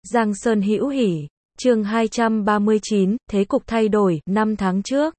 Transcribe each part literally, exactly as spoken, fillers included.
Giang Sơn hữu hỉ, chương hai trăm ba mươi chín, thế cục thay đổi, năm tháng trước.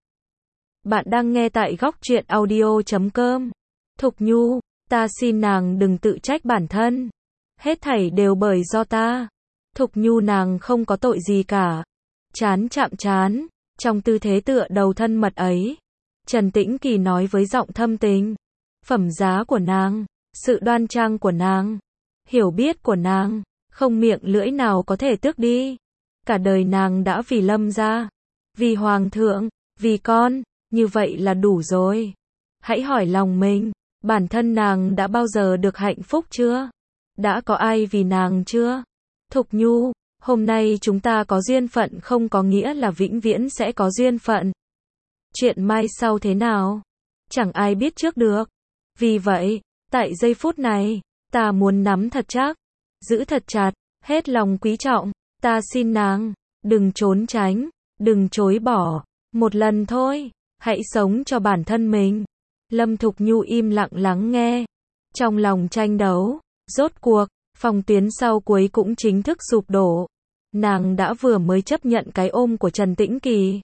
Bạn đang nghe tại góc truyện audio chấm com. Thục Nhu, ta xin nàng đừng tự trách bản thân. Hết thảy đều bởi do ta. Thục Nhu nàng không có tội gì cả. Chán chạm chán, trong tư thế tựa đầu thân mật ấy. Trần Tĩnh Kỳ nói với giọng thâm tình. Phẩm giá của nàng, sự đoan trang của nàng, hiểu biết của nàng, không miệng lưỡi nào có thể tước đi. Cả đời nàng đã vì Lâm gia, vì Hoàng thượng, vì con, như vậy là đủ rồi. Hãy hỏi lòng mình, bản thân nàng đã bao giờ được hạnh phúc chưa? Đã có ai vì nàng chưa? Thục Nhu, hôm nay chúng ta có duyên phận không có nghĩa là vĩnh viễn sẽ có duyên phận. Chuyện mai sau thế nào? Chẳng ai biết trước được. Vì vậy, tại giây phút này, ta muốn nắm thật chắc, giữ thật chặt, hết lòng quý trọng. Ta xin nàng, đừng trốn tránh, đừng chối bỏ. Một lần thôi, hãy sống cho bản thân mình. Lâm Thục Nhu im lặng lắng nghe. Trong lòng tranh đấu, rốt cuộc, phòng tuyến sau cuối cũng chính thức sụp đổ. Nàng đã vừa mới chấp nhận cái ôm của Trần Tĩnh Kỳ.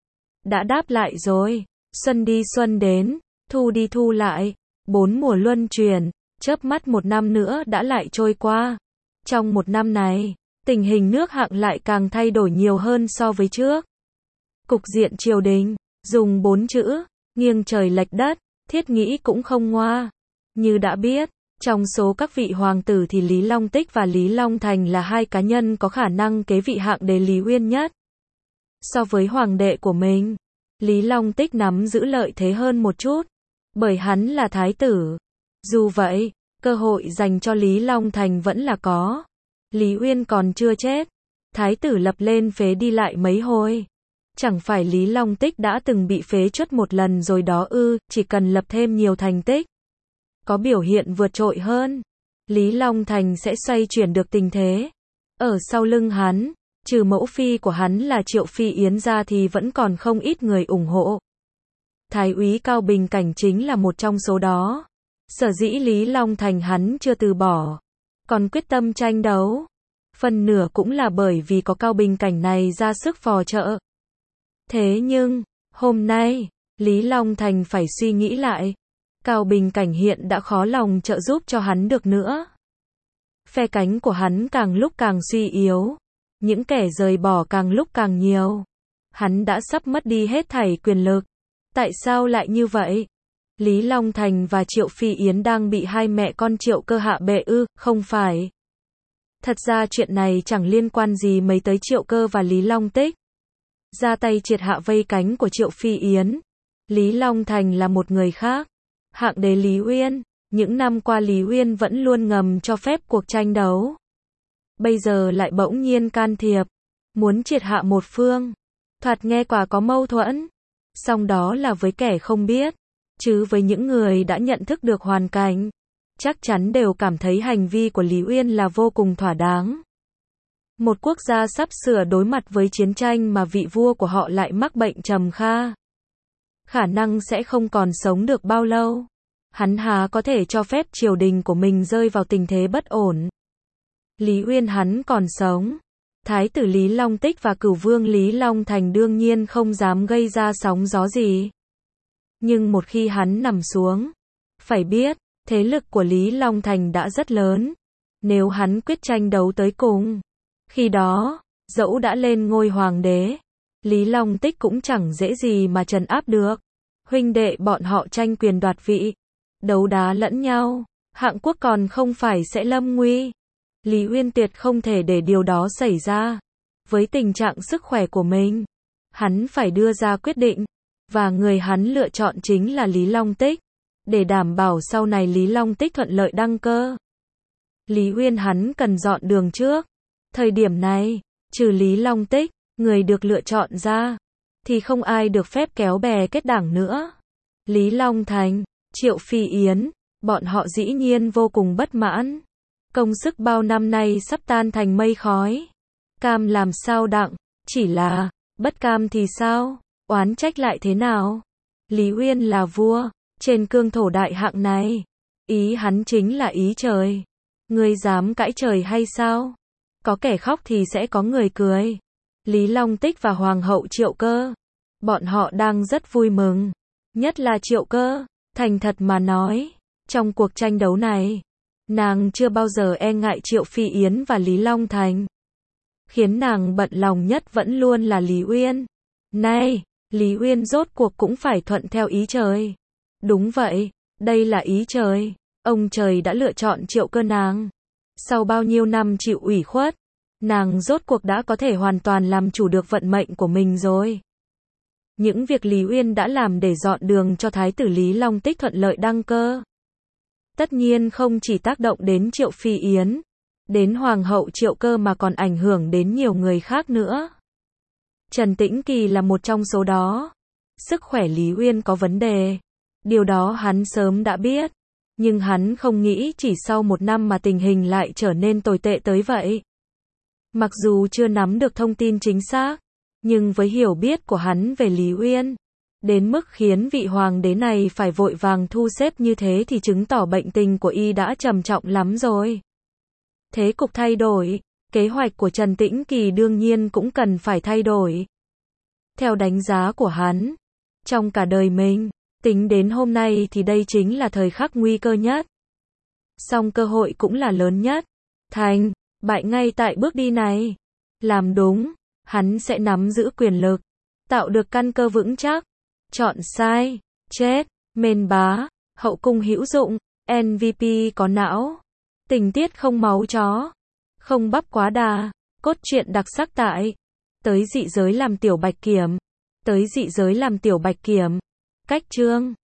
Đã đáp lại rồi, xuân đi xuân đến, thu đi thu lại, bốn mùa luân chuyển, chớp mắt một năm nữa đã lại trôi qua. Trong một năm này, tình hình nước Hạng lại càng thay đổi nhiều hơn so với trước. Cục diện triều đình, dùng bốn chữ, nghiêng trời lệch đất, thiết nghĩ cũng không ngoa. Như đã biết, trong số các vị hoàng tử thì Lý Long Tích và Lý Long Thành là hai cá nhân có khả năng kế vị hạng đế Lý Uyên nhất. So với hoàng đệ của mình, Lý Long Tích nắm giữ lợi thế hơn một chút, bởi hắn là thái tử. Dù vậy, cơ hội dành cho Lý Long Thành vẫn là có. Lý Uyên còn chưa chết, thái tử lập lên phế đi lại mấy hồi. Chẳng phải Lý Long Tích đã từng bị phế truất một lần rồi đó ư? Chỉ cần lập thêm nhiều thành tích, có biểu hiện vượt trội hơn, Lý Long Thành sẽ xoay chuyển được tình thế. Ở sau lưng hắn, trừ mẫu phi của hắn là Triệu Phi Yến ra thì vẫn còn không ít người ủng hộ. Thái úy Cao Bình Cảnh chính là một trong số đó. Sở dĩ Lý Long Thành hắn chưa từ bỏ, còn quyết tâm tranh đấu, phần nửa cũng là bởi vì có Cao Bình Cảnh này ra sức phò trợ. Thế nhưng, hôm nay, Lý Long Thành phải suy nghĩ lại. Cao Bình Cảnh hiện đã khó lòng trợ giúp cho hắn được nữa. Phe cánh của hắn càng lúc càng suy yếu. Những kẻ rời bỏ càng lúc càng nhiều. Hắn đã sắp mất đi hết thảy quyền lực. Tại sao lại như vậy? Lý Long Thành và Triệu Phi Yến đang bị hai mẹ con Triệu Cơ hạ bệ ư? Không phải. Thật ra chuyện này chẳng liên quan gì mấy tới Triệu Cơ và Lý Long Tích. Ra tay triệt hạ vây cánh của Triệu Phi Yến. Lý Long Thành là một người khác. Hạng đế Lý Uyên, những năm qua Lý Uyên vẫn luôn ngầm cho phép cuộc tranh đấu. Bây giờ lại bỗng nhiên can thiệp, muốn triệt hạ một phương. Thoạt nghe quả có mâu thuẫn. Song đó là với kẻ không biết, chứ với những người đã nhận thức được hoàn cảnh, chắc chắn đều cảm thấy hành vi của Lý Uyên là vô cùng thỏa đáng. Một quốc gia sắp sửa đối mặt với chiến tranh mà vị vua của họ lại mắc bệnh trầm kha. Khả năng sẽ không còn sống được bao lâu. Hắn há có thể cho phép triều đình của mình rơi vào tình thế bất ổn. Lý Uyên hắn còn sống. Thái tử Lý Long Tích và cửu vương Lý Long Thành đương nhiên không dám gây ra sóng gió gì. Nhưng một khi hắn nằm xuống, phải biết, thế lực của Lý Long Thành đã rất lớn. Nếu hắn quyết tranh đấu tới cùng, khi đó, dẫu đã lên ngôi hoàng đế, Lý Long Tích cũng chẳng dễ gì mà trấn áp được. Huynh đệ bọn họ tranh quyền đoạt vị, đấu đá lẫn nhau, Hạng quốc còn không phải sẽ lâm nguy. Lý Uyên tuyệt không thể để điều đó xảy ra. Với tình trạng sức khỏe của mình, hắn phải đưa ra quyết định, và người hắn lựa chọn chính là Lý Long Tích, để đảm bảo sau này Lý Long Tích thuận lợi đăng cơ. Lý Uyên hắn cần dọn đường trước. Thời điểm này, trừ Lý Long Tích, người được lựa chọn ra, thì không ai được phép kéo bè kết đảng nữa. Lý Long Thành, Triệu Phi Yến, bọn họ dĩ nhiên vô cùng bất mãn. Công sức bao năm nay sắp tan thành mây khói. Cam làm sao đặng, chỉ là, bất cam thì sao, oán trách lại thế nào? Lý Uyên là vua, trên cương thổ đại hạng này. Ý hắn chính là ý trời. Ngươi dám cãi trời hay sao? Có kẻ khóc thì sẽ có người cười. Lý Long Tích và Hoàng hậu Triệu Cơ. Bọn họ đang rất vui mừng. Nhất là Triệu Cơ. Thành thật mà nói, trong cuộc tranh đấu này, nàng chưa bao giờ e ngại Triệu Phi Yến và Lý Long Thành. Khiến nàng bận lòng nhất vẫn luôn là Lý Uyên. Nay, Lý Uyên rốt cuộc cũng phải thuận theo ý trời. Đúng vậy, đây là ý trời. Ông trời đã lựa chọn Triệu Cơ nàng. Sau bao nhiêu năm chịu ủy khuất, nàng rốt cuộc đã có thể hoàn toàn làm chủ được vận mệnh của mình rồi. Những việc Lý Uyên đã làm để dọn đường cho Thái tử Lý Long Tích thuận lợi đăng cơ. Tất nhiên không chỉ tác động đến Triệu Phi Yến, đến Hoàng hậu Triệu Cơ mà còn ảnh hưởng đến nhiều người khác nữa. Trần Tĩnh Kỳ là một trong số đó. Sức khỏe Lý Uyên có vấn đề. Điều đó hắn sớm đã biết. Nhưng hắn không nghĩ chỉ sau một năm mà tình hình lại trở nên tồi tệ tới vậy. Mặc dù chưa nắm được thông tin chính xác, nhưng với hiểu biết của hắn về Lý Uyên, đến mức khiến vị hoàng đế này phải vội vàng thu xếp như thế thì chứng tỏ bệnh tình của y đã trầm trọng lắm rồi. Thế cục thay đổi, kế hoạch của Trần Tĩnh Kỳ đương nhiên cũng cần phải thay đổi. Theo đánh giá của hắn, trong cả đời mình, tính đến hôm nay thì đây chính là thời khắc nguy cơ nhất. Song cơ hội cũng là lớn nhất. Thành bại ngay tại bước đi này. Làm đúng, hắn sẽ nắm giữ quyền lực, tạo được căn cơ vững chắc. Chọn sai, chết, mên bá, hậu cung hữu dụng, em vê pê có não, tình tiết không máu chó, không bắp quá đà, cốt truyện đặc sắc tại Tới Dị Giới làm Tiểu Bạch Kiểm. Tới Dị Giới làm Tiểu Bạch Kiểm. Cách chương